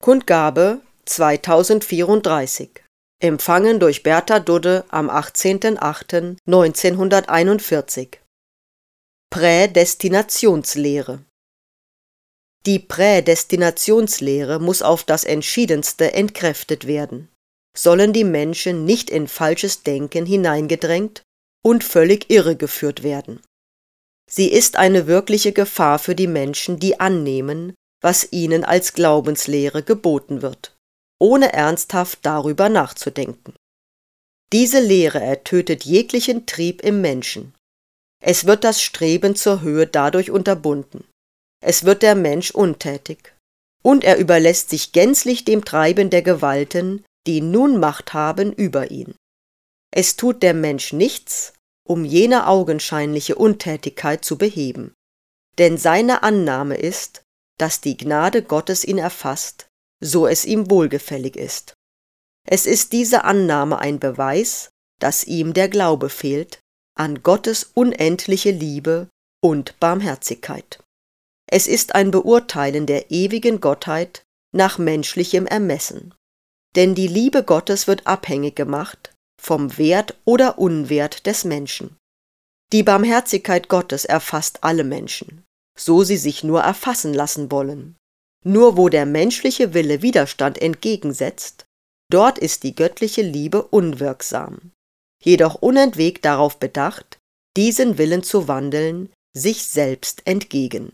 Kundgabe 2034. Empfangen durch Bertha Dudde am 18.08.1941. Prädestinationslehre. Die Prädestinationslehre muss auf das Entschiedenste entkräftet werden. Sollen die Menschen nicht in falsches Denken hineingedrängt und völlig irregeführt werden. Sie ist eine wirkliche Gefahr für die Menschen, die annehmen, was ihnen als Glaubenslehre geboten wird, ohne ernsthaft darüber nachzudenken. Diese Lehre ertötet jeglichen Trieb im Menschen. Es wird das Streben zur Höhe dadurch unterbunden. Es wird der Mensch untätig. Und er überlässt sich gänzlich dem Treiben der Gewalten, die nun Macht haben über ihn. Es tut der Mensch nichts, um jene augenscheinliche Untätigkeit zu beheben. Denn seine Annahme ist, dass die Gnade Gottes ihn erfasst, so es ihm wohlgefällig ist. Es ist diese Annahme ein Beweis, dass ihm der Glaube fehlt an Gottes unendliche Liebe und Barmherzigkeit. Es ist ein Beurteilen der ewigen Gottheit nach menschlichem Ermessen. Denn die Liebe Gottes wird abhängig gemacht vom Wert oder Unwert des Menschen. Die Barmherzigkeit Gottes erfasst alle Menschen, so sie sich nur erfassen lassen wollen. Nur wo der menschliche Wille Widerstand entgegensetzt, dort ist die göttliche Liebe unwirksam, jedoch unentwegt darauf bedacht, diesen Willen zu wandeln, sich selbst entgegen.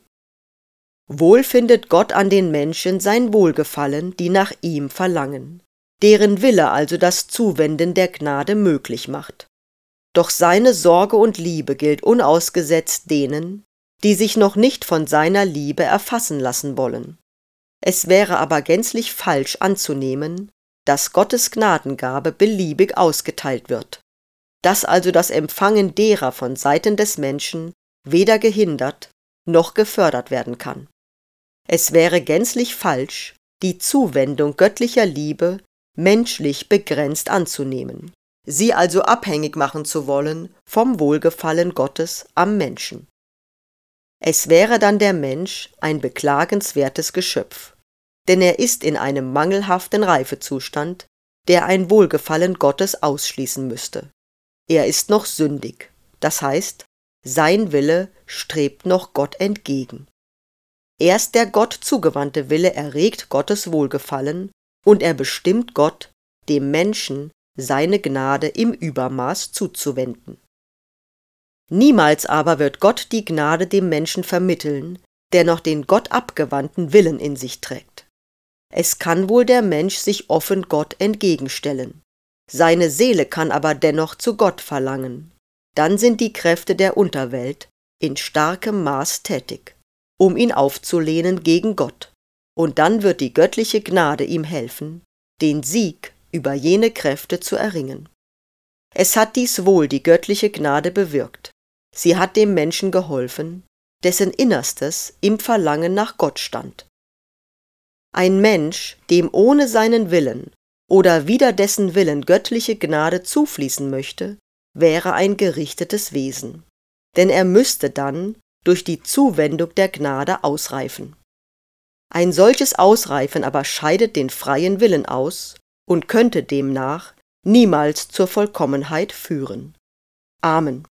Wohl findet Gott an den Menschen sein Wohlgefallen, die nach ihm verlangen, deren Wille also das Zuwenden der Gnade möglich macht. Doch seine Sorge und Liebe gilt unausgesetzt denen, die sich noch nicht von seiner Liebe erfassen lassen wollen. Es wäre aber gänzlich falsch anzunehmen, dass Gottes Gnadengabe beliebig ausgeteilt wird, dass also das Empfangen derer von Seiten des Menschen weder gehindert noch gefördert werden kann. Es wäre gänzlich falsch, die Zuwendung göttlicher Liebe menschlich begrenzt anzunehmen, sie also abhängig machen zu wollen vom Wohlgefallen Gottes am Menschen. Es wäre dann der Mensch ein beklagenswertes Geschöpf, denn er ist in einem mangelhaften Reifezustand, der ein Wohlgefallen Gottes ausschließen müsste. Er ist noch sündig, das heißt, sein Wille strebt noch Gott entgegen. Erst der Gott zugewandte Wille erregt Gottes Wohlgefallen und er bestimmt Gott, dem Menschen seine Gnade im Übermaß zuzuwenden. Niemals aber wird Gott die Gnade dem Menschen vermitteln, der noch den Gott abgewandten Willen in sich trägt. Es kann wohl der Mensch sich offen Gott entgegenstellen. Seine Seele kann aber dennoch zu Gott verlangen. Dann sind die Kräfte der Unterwelt in starkem Maß tätig, um ihn aufzulehnen gegen Gott. Und dann wird die göttliche Gnade ihm helfen, den Sieg über jene Kräfte zu erringen. Es hat dies wohl die göttliche Gnade bewirkt. Sie hat dem Menschen geholfen, dessen Innerstes im Verlangen nach Gott stand. Ein Mensch, dem ohne seinen Willen oder wider dessen Willen göttliche Gnade zufließen möchte, wäre ein gerichtetes Wesen, denn er müsste dann durch die Zuwendung der Gnade ausreifen. Ein solches Ausreifen aber scheidet den freien Willen aus und könnte demnach niemals zur Vollkommenheit führen. Amen.